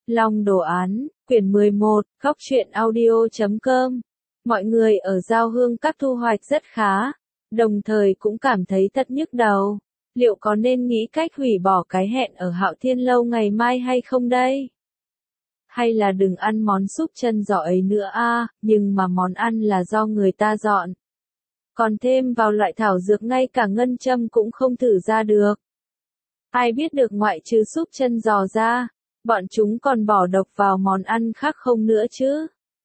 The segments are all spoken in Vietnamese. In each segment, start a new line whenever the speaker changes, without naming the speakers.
Long đồ án, quyển 11, góc truyện audio.com. Mọi người ở Giao Hương Các thu hoạch rất khá, đồng thời cũng cảm thấy thật nhức đầu. Liệu có nên nghĩ cách hủy bỏ cái hẹn ở Hạo Thiên Lâu ngày mai hay không đây? Hay là đừng ăn món súp chân giò ấy nữa nhưng mà món ăn là do người ta dọn. Còn thêm vào loại thảo dược ngay cả ngân châm cũng không thử ra được. Ai biết được ngoại trừ súp chân giò ra, bọn chúng còn bỏ độc vào món ăn khác không nữa chứ.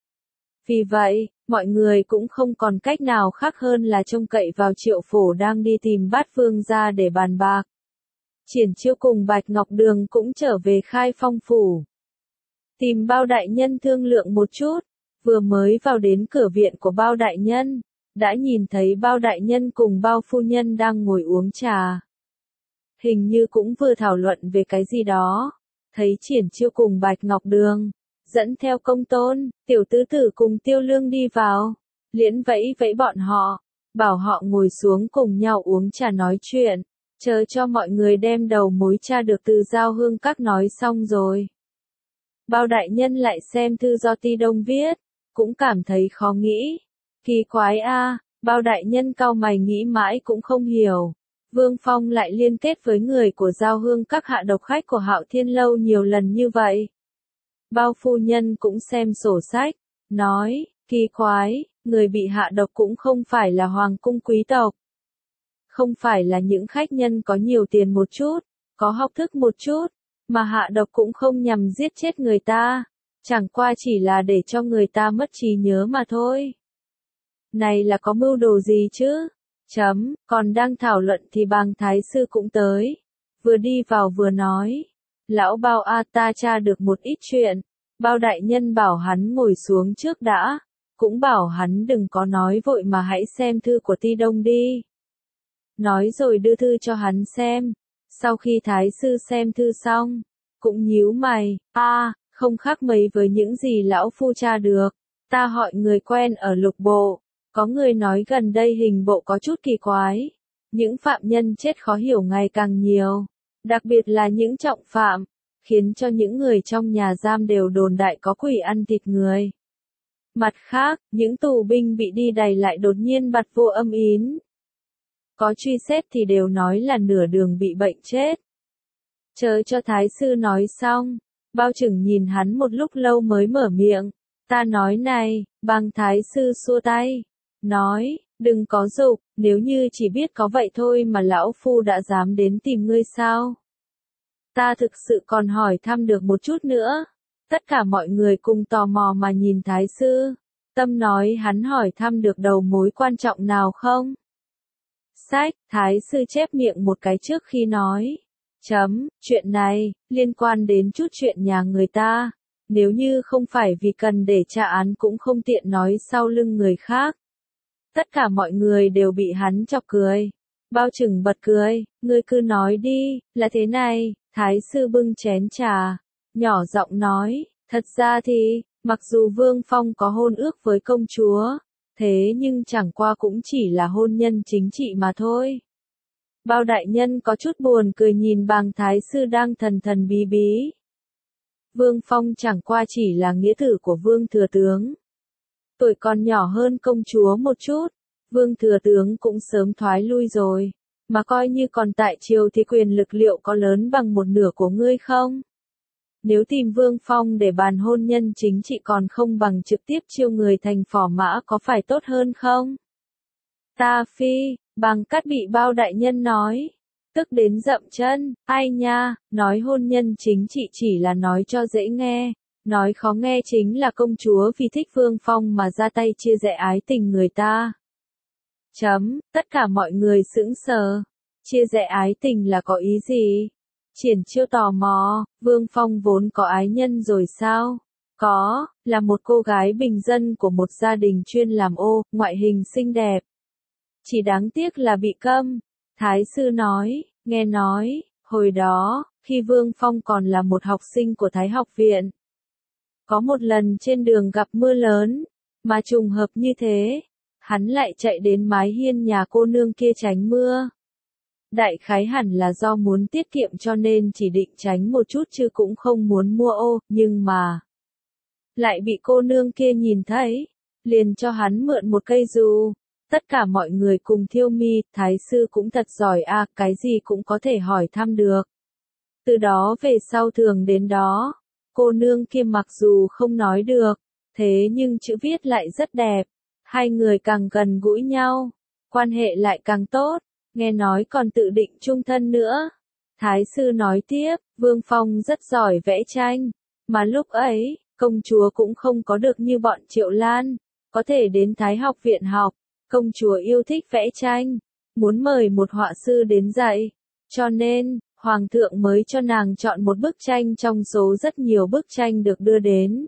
Vì vậy, mọi người cũng không còn cách nào khác hơn là trông cậy vào Triệu Phổ đang đi tìm Bát Vương ra để bàn bạc. Triển Chiêu cùng Bạch Ngọc Đường cũng trở về Khai Phong phủ. Tìm Bao đại nhân thương lượng một chút, vừa mới vào đến cửa viện của Bao đại nhân, đã nhìn thấy Bao đại nhân cùng Bao phu nhân đang ngồi uống trà. Hình như cũng vừa thảo luận về cái gì đó, thấy Triển Chiêu cùng Bạch Ngọc Đường, dẫn theo Công Tôn, Tiểu Tứ Tử cùng Tiêu Lương đi vào, liễn vẫy vẫy bọn họ, bảo họ ngồi xuống cùng nhau uống trà nói chuyện, chờ cho mọi người đem đầu mối tra được từ Giao Hương Các nói xong rồi. Bao đại nhân lại xem thư do Ti Đông viết, cũng cảm thấy khó nghĩ. Kỳ quái Bao đại nhân cau mày nghĩ mãi cũng không hiểu. Vương Phong lại liên kết với người của Giao Hương Các hạ độc khách của Hạo Thiên Lâu nhiều lần như vậy. Bao phu nhân cũng xem sổ sách, nói, kỳ quái, người bị hạ độc cũng không phải là hoàng cung quý tộc. Không phải là những khách nhân có nhiều tiền một chút, có học thức một chút, mà hạ độc cũng không nhằm giết chết người ta, chẳng qua chỉ là để cho người ta mất trí nhớ mà thôi. Này là có mưu đồ gì chứ? Còn đang thảo luận thì Bàng Thái Sư cũng tới, vừa đi vào vừa nói, lão Bao ta tra được một ít chuyện, Bao đại nhân bảo hắn ngồi xuống trước đã, cũng bảo hắn đừng có nói vội mà hãy xem thư của Ti Đông đi. Nói rồi đưa thư cho hắn xem, sau khi Thái Sư xem thư xong, cũng nhíu mày, không khác mấy với những gì lão phu tra được, ta hỏi người quen ở lục bộ. Có người nói gần đây hình bộ có chút kỳ quái, những phạm nhân chết khó hiểu ngày càng nhiều, đặc biệt là những trọng phạm, khiến cho những người trong nhà giam đều đồn đại có quỷ ăn thịt người. Mặt khác, những tù binh bị đi đày lại đột nhiên bặt vô âm tín. Có truy xét thì đều nói là nửa đường bị bệnh chết. Chờ cho Thái Sư nói xong, Bao Chừng nhìn hắn một lúc lâu mới mở miệng, ta nói này, Bàng Thái Sư xua tay. Nói, đừng có dục, nếu như chỉ biết có vậy thôi mà lão phu đã dám đến tìm ngươi sao? Ta thực sự còn hỏi thăm được một chút nữa. Tất cả mọi người cùng tò mò mà nhìn Thái Sư. Tâm nói hắn hỏi thăm được đầu mối quan trọng nào không? Sách, Thái Sư chép miệng một cái trước khi nói. Chuyện này, liên quan đến chút chuyện nhà người ta. Nếu như không phải vì cần để tra án cũng không tiện nói sau lưng người khác. Tất cả mọi người đều bị hắn chọc cười. Bao Chừng bật cười, ngươi cứ nói đi, là thế này, Thái Sư bưng chén trà, nhỏ giọng nói, thật ra thì, mặc dù Vương Phong có hôn ước với công chúa, thế nhưng chẳng qua cũng chỉ là hôn nhân chính trị mà thôi. Bao đại nhân có chút buồn cười nhìn Bàng Thái Sư đang thần thần bí bí. Vương Phong chẳng qua chỉ là nghĩa tử của Vương Thừa Tướng. Tuổi còn nhỏ hơn công chúa một chút, Vương Thừa Tướng cũng sớm thoái lui rồi, mà coi như còn tại triều thì quyền lực liệu có lớn bằng một nửa của ngươi không? Nếu tìm Vương Phong để bàn hôn nhân chính trị còn không bằng trực tiếp chiêu người thành phò mã có phải tốt hơn không? Ta phi, Bàng Cát bị Bao đại nhân nói, tức đến dậm chân, ai nha, nói hôn nhân chính trị chỉ là nói cho dễ nghe. Nói khó nghe chính là công chúa vì thích Vương Phong mà ra tay chia rẽ ái tình người ta. Tất cả mọi người sững sờ. Chia rẽ ái tình là có ý gì? Triển Chiêu tò mò, Vương Phong vốn có ái nhân rồi sao? Có, là một cô gái bình dân của một gia đình chuyên làm ô, ngoại hình xinh đẹp. Chỉ đáng tiếc là bị câm. Thái Sư nói, nghe nói, hồi đó, khi Vương Phong còn là một học sinh của Thái Học Viện. Có một lần trên đường gặp mưa lớn, mà trùng hợp như thế, hắn lại chạy đến mái hiên nhà cô nương kia tránh mưa. Đại khái hẳn là do muốn tiết kiệm cho nên chỉ định tránh một chút chứ cũng không muốn mua ô, nhưng mà lại bị cô nương kia nhìn thấy, liền cho hắn mượn một cây dù. Tất cả mọi người cùng thiêu mi, thái sư cũng thật giỏi a, cái gì cũng có thể hỏi thăm được. Từ đó về sau thường đến đó, cô nương kia mặc dù không nói được, thế nhưng chữ viết lại rất đẹp. Hai người càng gần gũi nhau, quan hệ lại càng tốt, nghe nói còn tự định chung thân nữa. Thái sư nói tiếp, Vương Phong rất giỏi vẽ tranh, mà lúc ấy, công chúa cũng không có được như bọn Triệu Lan, có thể đến Thái học viện học. Công chúa yêu thích vẽ tranh, muốn mời một họa sư đến dạy, cho nên, Hoàng thượng mới cho nàng chọn một bức tranh trong số rất nhiều bức tranh được đưa đến.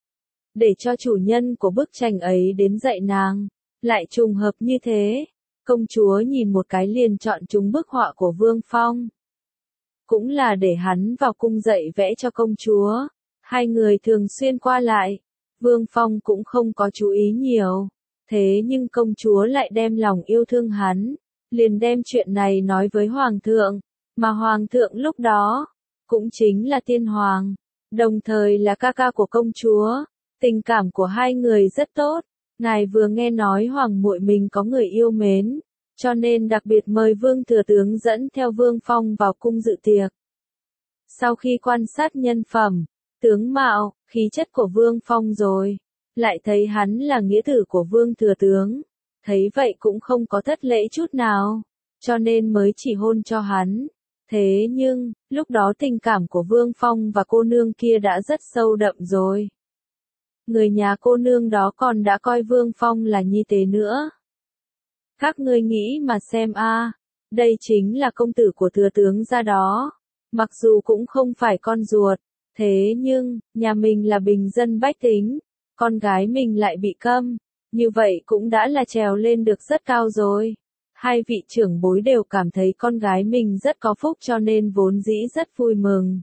Để cho chủ nhân của bức tranh ấy đến dạy nàng, lại trùng hợp như thế, công chúa nhìn một cái liền chọn chúng bức họa của Vương Phong. Cũng là để hắn vào cung dạy vẽ cho công chúa, hai người thường xuyên qua lại, Vương Phong cũng không có chú ý nhiều. Thế nhưng công chúa lại đem lòng yêu thương hắn, liền đem chuyện này nói với Hoàng thượng, mà Hoàng thượng lúc đó, cũng chính là Tiên Hoàng, đồng thời là ca ca của công chúa, tình cảm của hai người rất tốt, ngài vừa nghe nói Hoàng muội mình có người yêu mến, cho nên đặc biệt mời Vương Thừa Tướng dẫn theo Vương Phong vào cung dự tiệc. Sau khi quan sát nhân phẩm, tướng mạo, khí chất của Vương Phong rồi, lại thấy hắn là nghĩa tử của Vương Thừa Tướng, thấy vậy cũng không có thất lễ chút nào, cho nên mới chỉ hôn cho hắn. Thế nhưng, lúc đó tình cảm của Vương Phong và cô nương kia đã rất sâu đậm rồi. Người nhà cô nương đó còn đã coi Vương Phong là nhi tế nữa. Các ngươi nghĩ mà xem a, đây chính là công tử của thừa tướng gia đó, mặc dù cũng không phải con ruột, thế nhưng, nhà mình là bình dân bách tính. Con gái mình lại bị câm, như vậy cũng đã là trèo lên được rất cao rồi. Hai vị trưởng bối đều cảm thấy con gái mình rất có phúc cho nên vốn dĩ rất vui mừng.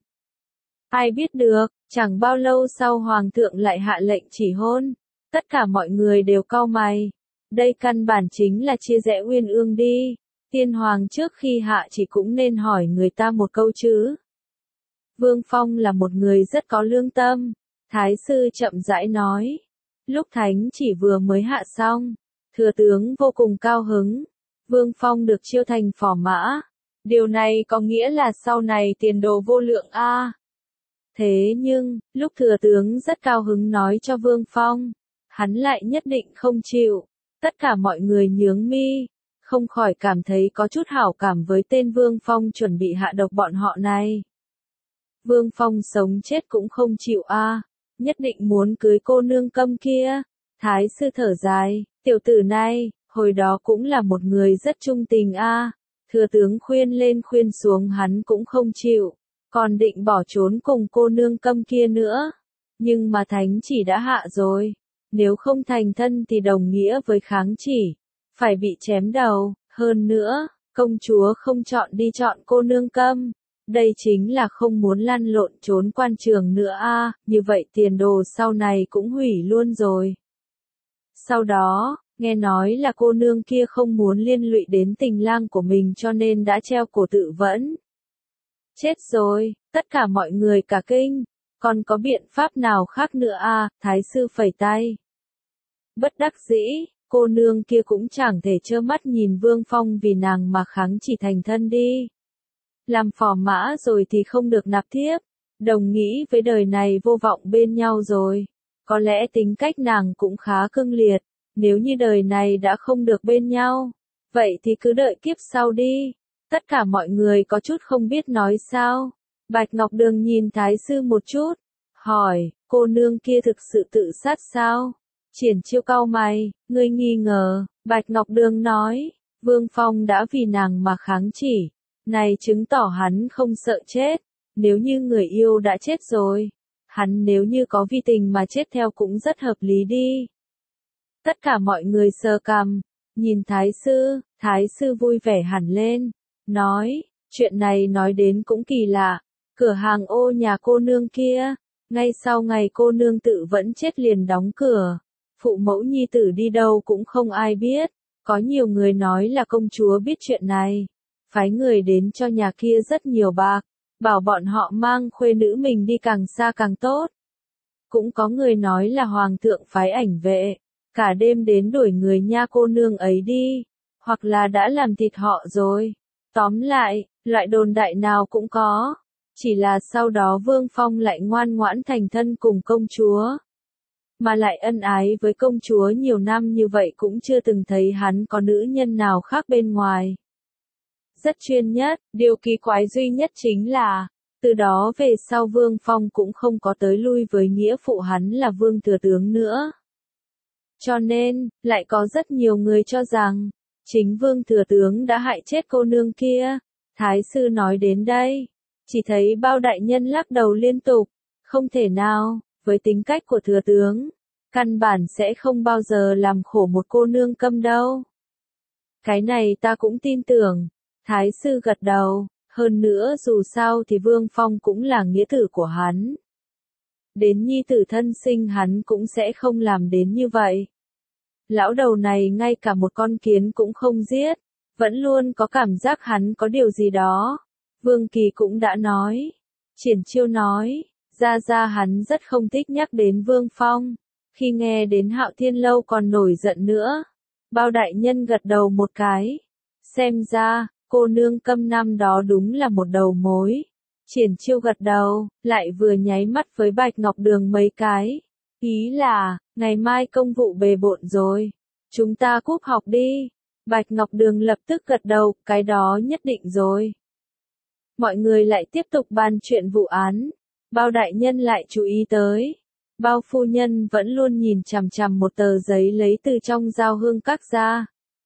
Ai biết được, chẳng bao lâu sau Hoàng thượng lại hạ lệnh chỉ hôn, tất cả mọi người đều cau mày. Đây căn bản chính là chia rẽ uyên ương đi, Tiên Hoàng trước khi hạ chỉ cũng nên hỏi người ta một câu chứ. Vương Phong là một người rất có lương tâm. Thái sư chậm rãi nói, lúc thánh chỉ vừa mới hạ xong, thừa tướng vô cùng cao hứng, Vương Phong được chiêu thành phò mã, điều này có nghĩa là sau này tiền đồ vô lượng a. Thế nhưng, lúc thừa tướng rất cao hứng nói cho Vương Phong, hắn lại nhất định không chịu, tất cả mọi người nhướng mi, không khỏi cảm thấy có chút hảo cảm với tên Vương Phong chuẩn bị hạ độc bọn họ này. Vương Phong sống chết cũng không chịu a. Nhất định muốn cưới cô nương câm kia. Thái sư thở dài, tiểu tử này, hồi đó cũng là một người rất trung tình a. Thừa tướng khuyên lên khuyên xuống hắn cũng không chịu, còn định bỏ trốn cùng cô nương câm kia nữa. Nhưng mà thánh chỉ đã hạ rồi, nếu không thành thân thì đồng nghĩa với kháng chỉ, phải bị chém đầu, hơn nữa, công chúa không chọn đi chọn cô nương câm. Đây chính là không muốn lăn lộn trốn quan trường nữa a, như vậy tiền đồ sau này cũng hủy luôn rồi. Sau đó, nghe nói là cô nương kia không muốn liên lụy đến tình lang của mình cho nên đã treo cổ tự vẫn. Chết rồi, tất cả mọi người cả kinh, còn có biện pháp nào khác nữa a? Thái sư phẩy tay. Bất đắc dĩ, cô nương kia cũng chẳng thể trơ mắt nhìn Vương Phong vì nàng mà kháng chỉ thành thân đi. Làm phò mã rồi thì không được nạp thiếp, đồng nghĩ với đời này vô vọng bên nhau rồi. Có lẽ tính cách nàng cũng khá cương liệt, nếu như đời này đã không được bên nhau, vậy thì cứ đợi kiếp sau đi. Tất cả mọi người có chút không biết nói sao. Bạch Ngọc Đường nhìn Thái sư một chút, hỏi, cô nương kia thực sự tự sát sao? Triển Chiêu cau mày, ngươi nghi ngờ, Bạch Ngọc Đường nói, Vương Phong đã vì nàng mà kháng chỉ. Này chứng tỏ hắn không sợ chết, nếu như người yêu đã chết rồi, hắn nếu như có vi tình mà chết theo cũng rất hợp lý đi. Tất cả mọi người sờ cằm, nhìn Thái sư vui vẻ hẳn lên, nói, chuyện này nói đến cũng kỳ lạ, cửa hàng ô nhà cô nương kia, ngay sau ngày cô nương tự vẫn chết liền đóng cửa, phụ mẫu nhi tử đi đâu cũng không ai biết, có nhiều người nói là công chúa biết chuyện này. phái người đến cho nhà kia rất nhiều bạc, bảo bọn họ mang khuê nữ mình đi càng xa càng tốt. Cũng có người nói là hoàng thượng phái ảnh vệ, cả đêm đến đuổi người nha cô nương ấy đi, hoặc là đã làm thịt họ rồi. Tóm lại, loại đồn đại nào cũng có, chỉ là sau đó Vương Phong lại ngoan ngoãn thành thân cùng công chúa. Mà lại ân ái với công chúa nhiều năm như vậy cũng chưa từng thấy hắn có nữ nhân nào khác bên ngoài. Rất chuyên nhất, điều kỳ quái duy nhất chính là, từ đó về sau Vương Phong cũng không có tới lui với nghĩa phụ hắn là Vương Thừa Tướng nữa. Cho nên, lại có rất nhiều người cho rằng, chính Vương Thừa Tướng đã hại chết cô nương kia. Thái sư nói đến đây, chỉ thấy Bao đại nhân lắc đầu liên tục, không thể nào, với tính cách của Thừa Tướng, căn bản sẽ không bao giờ làm khổ một cô nương câm đâu. Cái này ta cũng tin tưởng, Thái sư gật đầu, hơn nữa dù sao thì Vương Phong cũng là nghĩa tử của hắn. Đến nhi tử thân sinh hắn cũng sẽ không làm đến như vậy. Lão đầu này ngay cả một con kiến cũng không giết, vẫn luôn có cảm giác hắn có điều gì đó. Vương Kỳ cũng đã nói, Triển Chiêu nói, ra hắn rất không thích nhắc đến Vương Phong, khi nghe đến Hạo Thiên Lâu còn nổi giận nữa. Bao đại nhân gật đầu một cái, xem ra, cô nương câm năm đó đúng là một đầu mối. Triển Chiêu gật đầu, lại vừa nháy mắt với Bạch Ngọc Đường mấy cái. Ý là, ngày mai công vụ bề bộn rồi, chúng ta cúp học đi. Bạch Ngọc Đường lập tức gật đầu, cái đó nhất định rồi. Mọi người lại tiếp tục bàn chuyện vụ án. Bao đại nhân lại chú ý tới. Bao phu nhân vẫn luôn nhìn chằm chằm một tờ giấy lấy từ trong Giao Hương Các ra.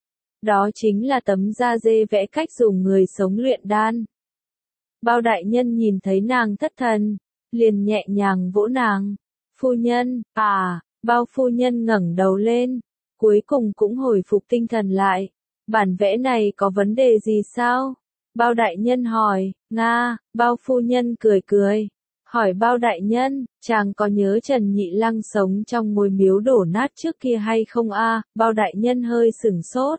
Đó chính là tấm da dê vẽ cách dùng người sống luyện đan. Bao đại nhân nhìn thấy nàng thất thần, liền nhẹ nhàng vỗ nàng. Phu nhân, Bao phu nhân ngẩng đầu lên, cuối cùng cũng hồi phục tinh thần lại. Bản vẽ này có vấn đề gì sao? Bao đại nhân hỏi, Bao phu nhân cười cười. Hỏi Bao đại nhân, chàng có nhớ Trần Nhị Lăng sống trong ngôi miếu đổ nát trước kia hay không Bao đại nhân hơi sửng sốt.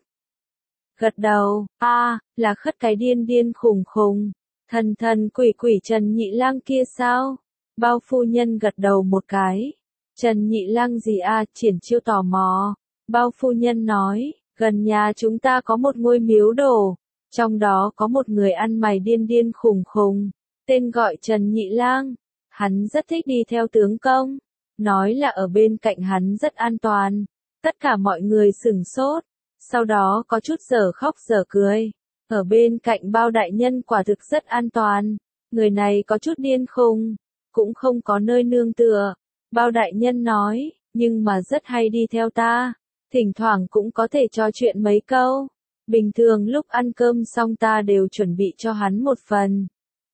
Gật đầu, là khất cái điên điên khùng khùng, thần quỷ quỷ Trần Nhị Lăng kia sao? Bao phu nhân gật đầu một cái. Trần Nhị Lăng gì Triển Chiêu tò mò. Bao phu nhân nói, gần nhà chúng ta có một ngôi miếu đổ, trong đó có một người ăn mày điên điên khùng khùng, tên gọi Trần Nhị Lang. Hắn rất thích đi theo tướng công, nói là ở bên cạnh hắn rất an toàn. Tất cả mọi người sửng sốt, sau đó có chút dở khóc dở cười. Ở bên cạnh Bao đại nhân quả thực rất an toàn, người này có chút điên khùng, cũng không có nơi nương tựa. Bao đại nhân nói, nhưng mà rất hay đi theo ta, thỉnh thoảng cũng có thể trò chuyện mấy câu. Bình thường lúc ăn cơm xong ta đều chuẩn bị cho hắn một phần.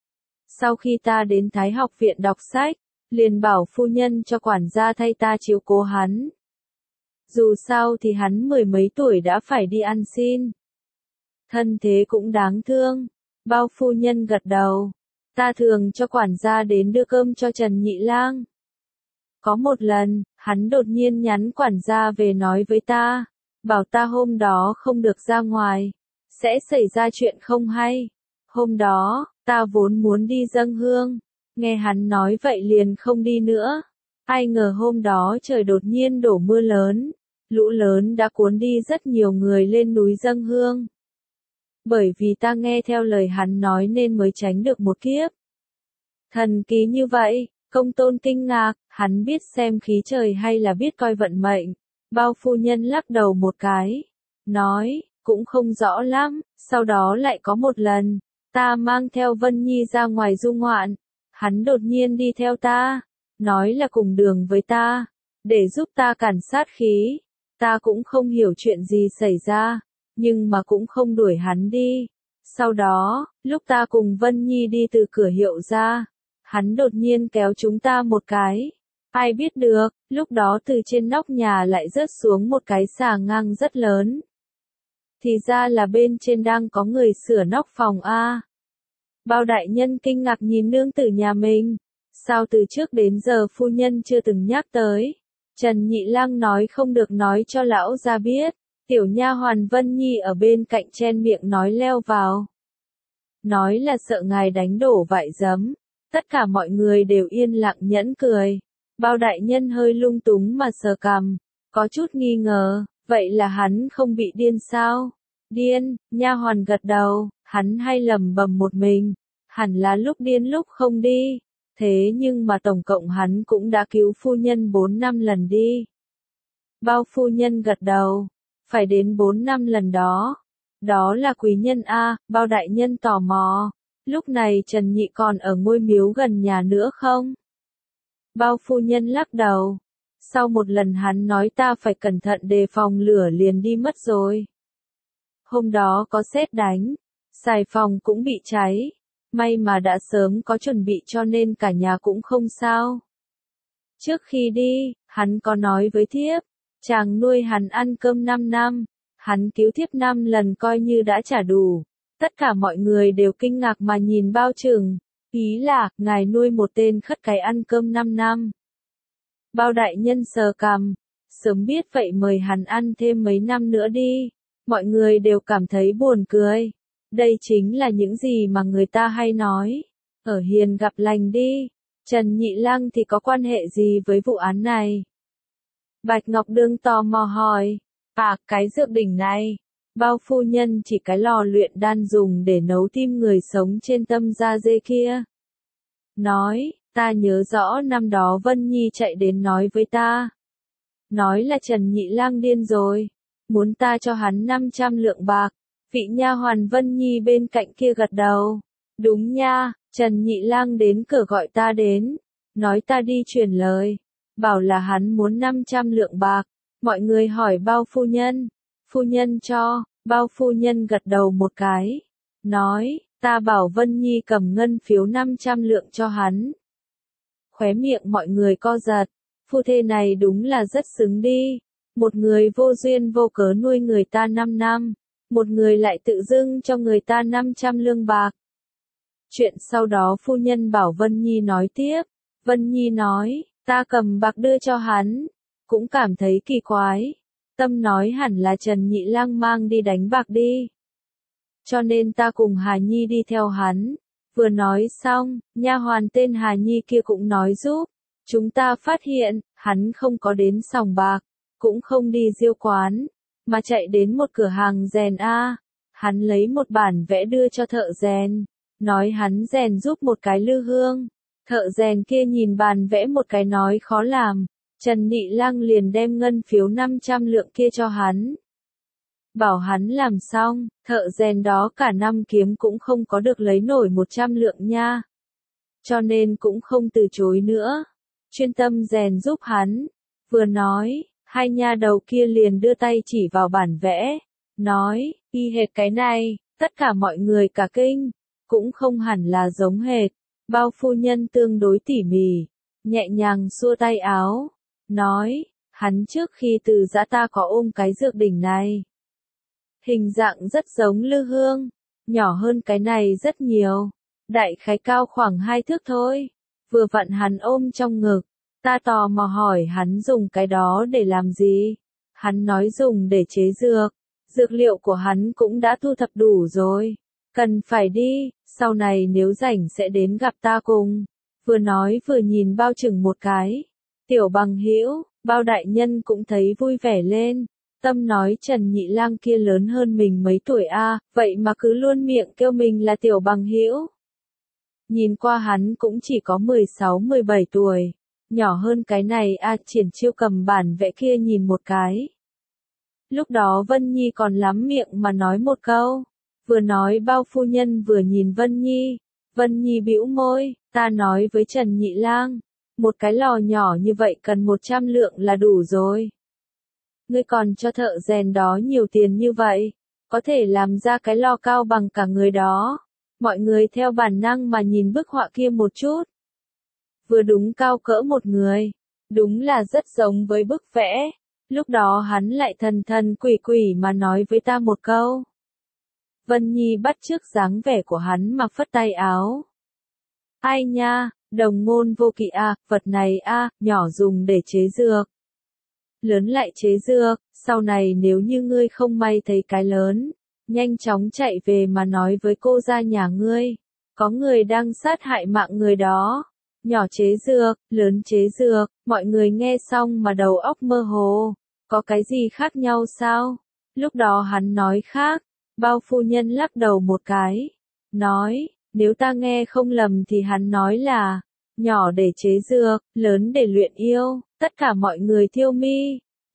Sau khi ta đến Thái học viện đọc sách, liền bảo phu nhân cho quản gia thay ta chiếu cố hắn. Dù sao thì hắn mười mấy tuổi đã phải đi ăn xin. Thân thế cũng đáng thương. Bao phu nhân gật đầu. Ta thường cho quản gia đến đưa cơm cho Trần Nhị Lang. Có một lần, hắn đột nhiên nhắn quản gia về nói với ta, bảo ta hôm đó không được ra ngoài, sẽ xảy ra chuyện không hay. Hôm đó, ta vốn muốn đi dâng hương, nghe hắn nói vậy liền không đi nữa. Ai ngờ hôm đó trời đột nhiên đổ mưa lớn, lũ lớn đã cuốn đi rất nhiều người lên núi dâng hương. Bởi vì ta nghe theo lời hắn nói nên mới tránh được một kiếp. Thần kỳ như vậy. Công tôn kinh ngạc, hắn biết xem khí trời hay là biết coi vận mệnh. Bao phu nhân lắc đầu một cái, nói, cũng không rõ lắm. Sau đó lại có một lần, ta mang theo Vân Nhi ra ngoài du ngoạn, hắn đột nhiên đi theo ta, nói là cùng đường với ta, để giúp ta cản sát khí. Ta cũng không hiểu chuyện gì xảy ra, nhưng mà cũng không đuổi hắn đi. Sau đó, lúc ta cùng Vân Nhi đi từ cửa hiệu ra, hắn đột nhiên kéo chúng ta một cái. Ai biết được, lúc đó từ trên nóc nhà lại rớt xuống một cái xà ngang rất lớn. Thì ra là bên trên đang có người sửa nóc phòng Bao đại nhân kinh ngạc nhìn nương tử nhà mình. Sao từ trước đến giờ phu nhân chưa từng nhắc tới. Trần Nhị Lang nói không được nói cho lão gia biết. Tiểu nha hoàn Vân Nhi ở bên cạnh chen miệng nói leo vào. nói là sợ ngài đánh đổ vại giấm. Tất cả mọi người đều yên lặng nhẫn cười. Bao đại nhân hơi lung túng mà sờ cằm, có chút nghi ngờ, vậy là hắn không bị điên sao? Điên, nha hoàn gật đầu, hắn hay lẩm bẩm một mình, hẳn là lúc điên lúc không đi. Thế nhưng mà tổng cộng hắn cũng đã cứu phu nhân 4-5 lần đi. Bao phu nhân gật đầu, phải đến 4-5 lần đó. Đó là quý nhân a, bao đại nhân tò mò. Lúc này Trần Nhị còn ở ngôi miếu gần nhà nữa không? Bao phu nhân lắc đầu. Sau một lần hắn nói ta phải cẩn thận đề phòng lửa liền đi mất rồi. Hôm đó có sét đánh, xài phòng cũng bị cháy. May mà đã sớm có chuẩn bị cho nên cả nhà cũng không sao. Trước khi đi, hắn có nói với thiếp, chàng nuôi hắn ăn cơm 5 năm, hắn cứu thiếp 5 lần coi như đã trả đủ. Tất cả mọi người đều kinh ngạc mà nhìn Bao Trừng, ý là, ngài nuôi một tên khất cái ăn cơm 5 năm. Bao đại nhân sờ cằm, sớm biết vậy mời hắn ăn thêm mấy năm nữa đi. Mọi người đều cảm thấy buồn cười. Đây chính là những gì mà người ta hay nói. Ở hiền gặp lành đi. Trần Nhị Lăng thì có quan hệ gì với vụ án này? Bạch Ngọc Đường tò mò hỏi. À, cái dược đỉnh này. Bao phu nhân chỉ cái lò luyện đan dùng để nấu tim người sống trên Tâm Gia Dê kia. Nói, ta nhớ rõ năm đó Vân Nhi chạy đến nói với ta. Nói là Trần Nhị Lang điên rồi. Muốn ta cho hắn 500 lượng bạc. Vị nha hoàn Vân Nhi bên cạnh kia gật đầu. Đúng nha, Trần Nhị Lang đến cửa gọi ta đến. Nói ta đi truyền lời. Bảo là hắn muốn 500 lượng bạc. Mọi người hỏi bao phu nhân. Phu nhân cho, bao phu nhân gật đầu một cái. Nói, ta bảo Vân Nhi cầm ngân phiếu 500 lượng cho hắn. Khóe miệng mọi người co giật. Phu thê này đúng là rất xứng đi. Một người vô duyên vô cớ nuôi người ta 5 năm. Một người lại tự dưng cho người ta 500 lương bạc. Chuyện sau đó phu nhân bảo Vân Nhi nói tiếp. Vân Nhi nói, ta cầm bạc đưa cho hắn. Cũng cảm thấy kỳ quái. Tâm nói hẳn là Trần Nhị Lang mang đi đánh bạc đi. Cho nên ta cùng Hà Nhi đi theo hắn. Vừa nói xong, nha hoàn tên Hà Nhi kia cũng nói giúp. Chúng ta phát hiện, hắn không có đến sòng bạc, cũng không đi diêu quán, mà chạy đến một cửa hàng rèn a. Hắn lấy một bản vẽ đưa cho thợ rèn, nói hắn rèn giúp một cái lư hương. Thợ rèn kia nhìn bàn vẽ một cái nói khó làm, Trần Nhị Lang liền đem ngân phiếu 500 lượng kia cho hắn. Bảo hắn làm xong, thợ rèn đó cả năm kiếm cũng không có được lấy nổi 100 lượng nha. Cho nên cũng không từ chối nữa. Chuyên tâm rèn giúp hắn. Vừa nói, hai nha đầu kia liền đưa tay chỉ vào bản vẽ. Nói, y hệt cái này, tất cả mọi người cả kinh. Cũng không hẳn là giống hệt. Bao phu nhân tương đối tỉ mỉ. Nhẹ nhàng xua tay áo. Nói, hắn trước khi từ giã ta có ôm cái dược đỉnh này. Hình dạng rất giống lư hương. Nhỏ hơn cái này rất nhiều. Đại khái cao khoảng 2 thước thôi. Vừa vặn hắn ôm trong ngực. Ta tò mò hỏi hắn dùng cái đó để làm gì? Hắn nói dùng để chế dược. Dược liệu của hắn cũng đã thu thập đủ rồi. Cần phải đi, sau này nếu rảnh sẽ đến gặp ta cùng. Vừa nói vừa nhìn Bao Trừng một cái. Tiểu bằng hữu, Bao đại nhân cũng thấy vui vẻ lên. Tâm nói Trần Nhị Lang kia lớn hơn mình mấy tuổi a, vậy mà cứ luôn miệng kêu mình là tiểu bằng hữu. Nhìn qua hắn cũng chỉ có 16-17 tuổi. Nhỏ hơn cái này a. Triển Chiêu cầm bản vẽ kia nhìn một cái. Lúc đó Vân Nhi còn lắm miệng mà nói một câu. Vừa nói bao phu nhân vừa nhìn Vân Nhi. Vân Nhi bĩu môi, ta nói với Trần Nhị Lang. Một cái lò nhỏ như vậy cần 100 lượng là đủ rồi. Ngươi còn cho thợ rèn đó nhiều tiền như vậy. Có thể làm ra cái lò cao bằng cả người đó. Mọi người theo bản năng mà nhìn bức họa kia một chút. Vừa đúng cao cỡ một người. Đúng là rất giống với bức vẽ. Lúc đó hắn lại thần thần quỷ quỷ mà nói với ta một câu. Vân Nhi bắt chước dáng vẻ của hắn mà phất tay áo. Ai nha, đồng ngôn vô kỵ a, vật này a, nhỏ dùng để chế dược. Lớn lại chế dược, sau này nếu như ngươi không may thấy cái lớn, nhanh chóng chạy về mà nói với cô gia nhà ngươi, có người đang sát hại mạng người đó. Nhỏ chế dược, lớn chế dược, mọi người nghe xong mà đầu óc mơ hồ, có cái gì khác nhau sao? Lúc đó hắn nói khác, bao phu nhân lắc đầu một cái, nói, nếu ta nghe không lầm thì hắn nói là, nhỏ để chế dược, lớn để luyện yêu, tất cả mọi người thiêu mi.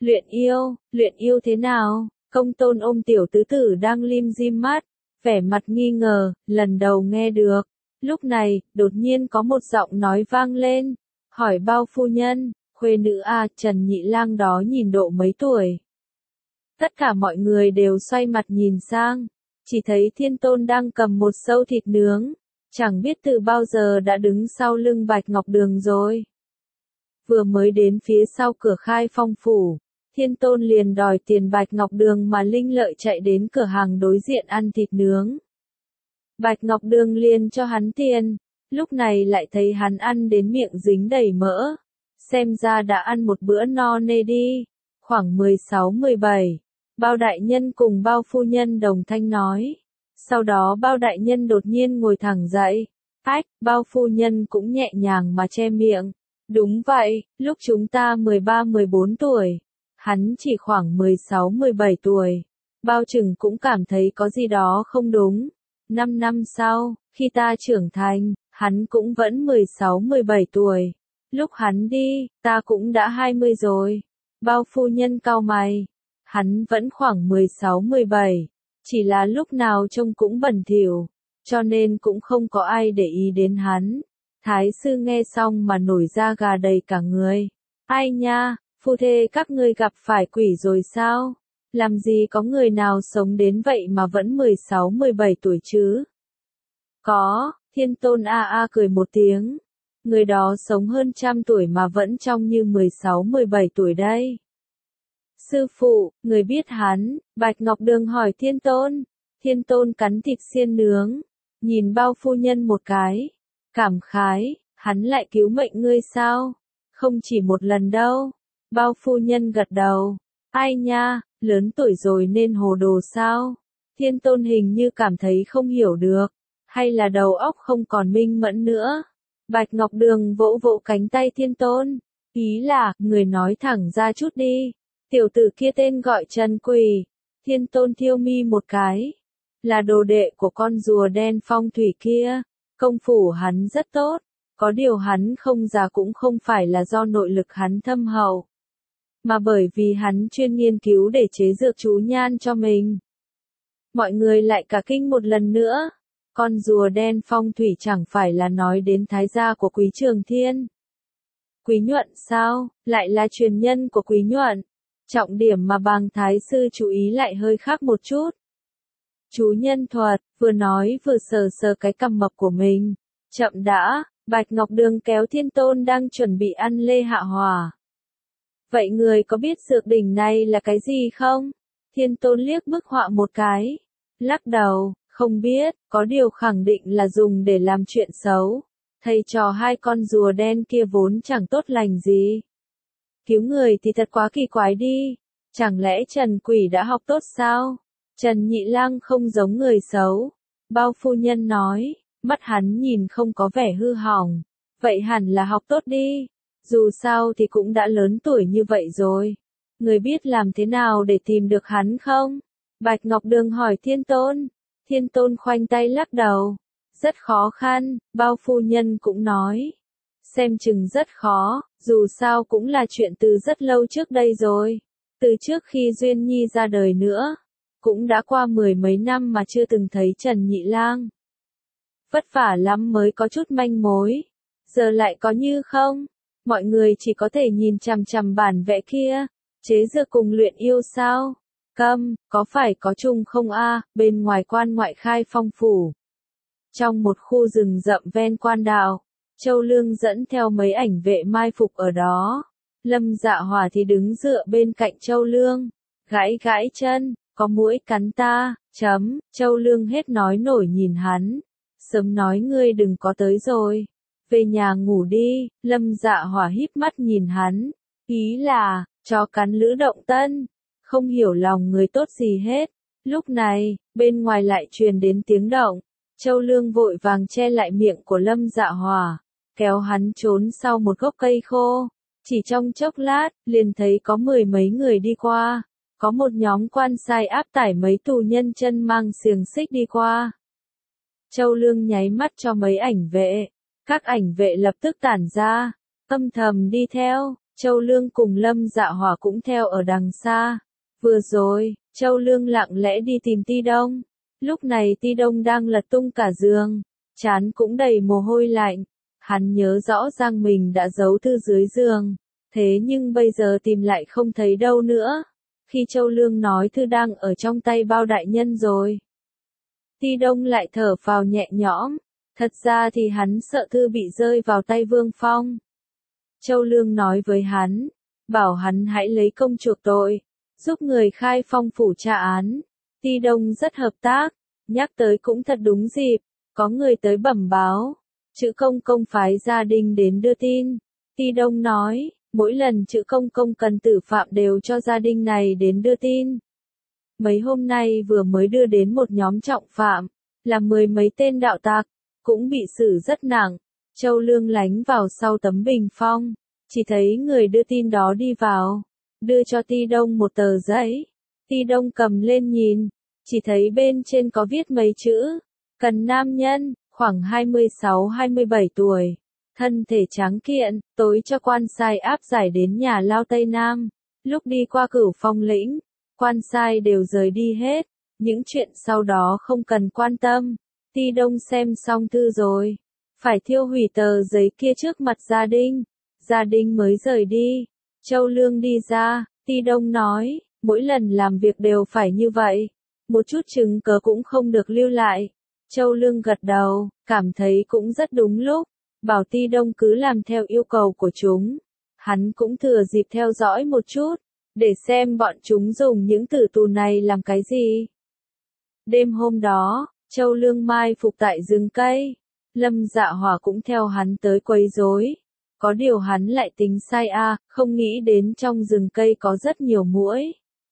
Luyện yêu thế nào? Công tôn ôm tiểu tứ tử đang lim dim mắt, vẻ mặt nghi ngờ, lần đầu nghe được. Lúc này, đột nhiên có một giọng nói vang lên, hỏi bao phu nhân, khuê nữ à, Trần Nhị Lang đó nhìn độ mấy tuổi. Tất cả mọi người đều xoay mặt nhìn sang, chỉ thấy Thiên Tôn đang cầm một sâu thịt nướng, chẳng biết từ bao giờ đã đứng sau lưng Bạch Ngọc Đường rồi. Vừa mới đến phía sau cửa Khai Phong phủ, Thiên Tôn liền đòi tiền Bạch Ngọc Đường mà Linh Lợi chạy đến cửa hàng đối diện ăn thịt nướng. Bạch Ngọc Đường liền cho hắn tiền, lúc này lại thấy hắn ăn đến miệng dính đầy mỡ, xem ra đã ăn một bữa no nê đi, khoảng 16-17. Bao đại nhân cùng bao phu nhân đồng thanh nói. Sau đó bao đại nhân đột nhiên ngồi thẳng dậy. Bao phu nhân cũng nhẹ nhàng mà che miệng. Đúng vậy, lúc chúng ta 13-14 tuổi. Hắn chỉ khoảng 16-17 tuổi. Bao chừng cũng cảm thấy có gì đó không đúng. 5 năm sau, khi ta trưởng thành, hắn cũng vẫn 16-17 tuổi. Lúc hắn đi, ta cũng đã 20 rồi. Bao phu nhân cau mày. Hắn vẫn khoảng 16-17, chỉ là lúc nào trông cũng bẩn thỉu, cho nên cũng không có ai để ý đến hắn. Thái sư nghe xong mà nổi da gà đầy cả người. Ai nha, phu thê các ngươi gặp phải quỷ rồi sao? Làm gì có người nào sống đến vậy mà vẫn 16-17 tuổi chứ? Có, Thiên Tôn a cười một tiếng. Người đó sống hơn 100 tuổi mà vẫn trông như 16-17 tuổi đây. Sư phụ, người biết hắn, Bạch Ngọc Đường hỏi Thiên Tôn. Thiên Tôn cắn thịt xiên nướng, nhìn bao phu nhân một cái, cảm khái, hắn lại cứu mệnh ngươi sao? Không chỉ một lần đâu. Bao phu nhân gật đầu. Ai nha, lớn tuổi rồi nên hồ đồ sao? Thiên Tôn hình như cảm thấy không hiểu được, hay là đầu óc không còn minh mẫn nữa. Bạch Ngọc Đường vỗ vỗ cánh tay Thiên Tôn, ý là, người nói thẳng ra chút đi. Tiểu tử kia tên gọi Trần Quỳ, Thiên Tôn thiêu mi một cái, là đồ đệ của con rùa đen phong thủy kia, công phu hắn rất tốt, có điều hắn không già cũng không phải là do nội lực hắn thâm hậu, mà bởi vì hắn chuyên nghiên cứu để chế dược chú nhan cho mình. Mọi người lại cả kinh một lần nữa, con rùa đen phong thủy chẳng phải là nói đến thái gia của Quý Trường Thiên. Quý Nhuận sao, lại là truyền nhân của Quý Nhuận. Trọng điểm mà bàng thái sư chú ý lại hơi khác một chút. Chú nhân thuật, vừa nói vừa sờ sờ cái cằm mập của mình. Chậm đã, Bạch Ngọc Đường kéo Thiên Tôn đang chuẩn bị ăn lê hạ hòa. Vậy người có biết dược đỉnh này là cái gì không? Thiên Tôn liếc bức họa một cái. Lắc đầu, không biết, có điều khẳng định là dùng để làm chuyện xấu. Thầy trò hai con rùa đen kia vốn chẳng tốt lành gì. Cứu người thì thật quá kỳ quái đi. Chẳng lẽ Trần Quỷ đã học tốt sao? Trần Nhị Lang không giống người xấu. Bao phu nhân nói, mắt hắn nhìn không có vẻ hư hỏng. Vậy hẳn là học tốt đi. Dù sao thì cũng đã lớn tuổi như vậy rồi. Người biết làm thế nào để tìm được hắn không? Bạch Ngọc Đường hỏi Thiên Tôn. Thiên Tôn khoanh tay lắc đầu. Rất khó khăn, bao phu nhân cũng nói. Xem chừng rất khó, dù sao cũng là chuyện từ rất lâu trước đây rồi. Từ trước khi Duyên Nhi ra đời nữa. Cũng đã qua 10 mấy năm mà chưa từng thấy Trần Nhị Lang. Vất vả lắm mới có chút manh mối. Giờ lại có như không? Mọi người chỉ có thể nhìn chằm chằm bản vẽ kia. Chế dược cùng luyện yêu sao? Câm, có phải có chung không a? Bên ngoài quan ngoại Khai Phong phủ. Trong một khu rừng rậm ven quan đạo, Châu Lương dẫn theo mấy ảnh vệ mai phục ở đó. Lâm Dạ Hỏa thì đứng dựa bên cạnh Châu Lương, gãi gãi chân, có muỗi cắn ta, chấm, Châu Lương hết nói nổi nhìn hắn. Sớm nói ngươi đừng có tới rồi. Về nhà ngủ đi, Lâm Dạ Hỏa híp mắt nhìn hắn. Ý là, chó cắn lữ động tân. Không hiểu lòng người tốt gì hết. Lúc này, bên ngoài lại truyền đến tiếng động. Châu Lương vội vàng che lại miệng của Lâm Dạ Hỏa, kéo hắn trốn sau một gốc cây khô. Chỉ trong chốc lát, liền thấy có 10 mấy người đi qua. Có một nhóm quan sai áp tải mấy tù nhân chân mang xiềng xích đi qua. Châu Lương nháy mắt cho mấy ảnh vệ. Các ảnh vệ lập tức tản ra, âm thầm đi theo. Châu Lương cùng Lâm Dạ Hỏa cũng theo ở đằng xa. Vừa rồi, Châu Lương lặng lẽ đi tìm Ti Đông. Lúc này Ti Đông đang lật tung cả giường, trán cũng đầy mồ hôi lạnh. Hắn nhớ rõ rằng mình đã giấu thư dưới giường, thế nhưng bây giờ tìm lại không thấy đâu nữa. Khi Châu Lương nói thư đang ở trong tay Bao đại nhân rồi. Ti Đông lại thở phào nhẹ nhõm, thật ra thì hắn sợ thư bị rơi vào tay Vương Phong. Châu Lương nói với hắn, bảo hắn hãy lấy công chuộc tội, giúp người khai Phong phủ tra án. Ti Đông rất hợp tác, nhắc tới cũng thật đúng dịp, có người tới bẩm báo, Chữ Công Công phái gia đình đến đưa tin. Ti Đông nói, mỗi lần Chữ Công Công cần tử phạm đều cho gia đình này đến đưa tin. Mấy hôm nay vừa mới đưa đến một nhóm trọng phạm, là 10 mấy tên đạo tặc, cũng bị xử rất nặng. Châu Lương lánh vào sau tấm bình phong, chỉ thấy người đưa tin đó đi vào, đưa cho Ti Đông một tờ giấy. Ti Đông cầm lên nhìn, chỉ thấy bên trên có viết mấy chữ, cần nam nhân, khoảng 26-27 tuổi, thân thể tráng kiện, tối cho quan sai áp giải đến nhà lao Tây Nam. Lúc đi qua Cửu Phong lĩnh, quan sai đều rời đi hết, những chuyện sau đó không cần quan tâm. Ti Đông xem xong thư rồi, phải thiêu hủy tờ giấy kia trước mặt gia đình mới rời đi. Châu Lương đi ra, Ti Đông nói, mỗi lần làm việc đều phải như vậy, một chút chứng cớ cũng không được lưu lại. Châu Lương gật đầu, cảm thấy cũng rất đúng lúc, bảo Ti Đông cứ làm theo yêu cầu của chúng. Hắn cũng thừa dịp theo dõi một chút, để xem bọn chúng dùng những tử tù này làm cái gì. Đêm hôm đó, Châu Lương mai phục tại rừng cây, Lâm Dạ Hỏa cũng theo hắn tới quấy rối. Có điều hắn lại tính sai không nghĩ đến trong rừng cây có rất nhiều muỗi.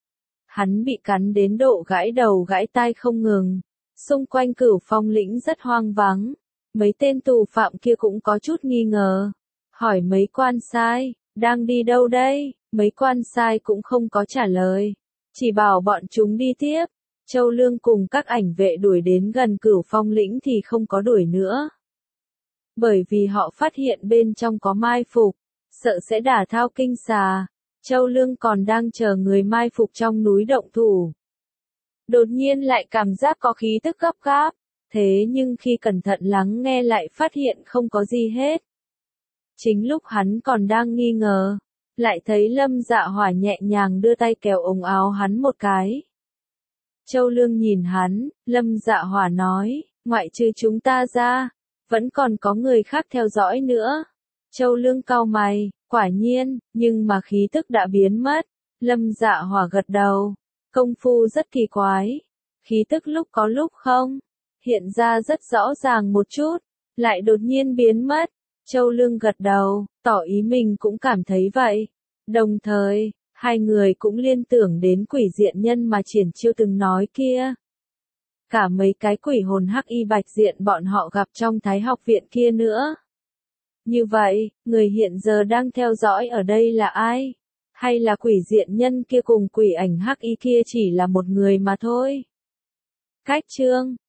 Hắn bị cắn đến độ gãi đầu gãi tai không ngừng. Xung quanh Cửu Phong lĩnh rất hoang vắng. Mấy tên tù phạm kia cũng có chút nghi ngờ. Hỏi mấy quan sai, đang đi đâu đây? Mấy quan sai cũng không có trả lời. Chỉ bảo bọn chúng đi tiếp. Châu Lương cùng các ảnh vệ đuổi đến gần Cửu Phong lĩnh thì không có đuổi nữa. Bởi vì họ phát hiện bên trong có mai phục, sợ sẽ đả thao kinh xà. Châu Lương còn đang chờ người mai phục trong núi động thủ. Đột nhiên lại cảm giác có khí tức gấp gáp, thế nhưng khi cẩn thận lắng nghe lại phát hiện không có gì hết. Chính lúc hắn còn đang nghi ngờ, lại thấy Lâm Dạ Hỏa nhẹ nhàng đưa tay kéo ống áo hắn một cái. Châu Lương nhìn hắn, Lâm Dạ Hỏa nói, ngoại trừ chúng ta ra, vẫn còn có người khác theo dõi nữa. Châu Lương cau mày, quả nhiên, nhưng mà khí tức đã biến mất. Lâm Dạ Hỏa gật đầu, công phu rất kỳ quái. Khí tức lúc có lúc không, hiện ra rất rõ ràng một chút, lại đột nhiên biến mất. Châu Lương gật đầu, tỏ ý mình cũng cảm thấy vậy. Đồng thời, hai người cũng liên tưởng đến quỷ diện nhân mà Triển Chiêu từng nói kia. Cả mấy cái quỷ hồn hắc y bạch diện bọn họ gặp trong Thái học viện kia nữa. Như vậy, người hiện giờ đang theo dõi ở đây là ai? Hay là quỷ diện nhân kia cùng quỷ ảnh hắc y kia chỉ là một người mà thôi? Cách chương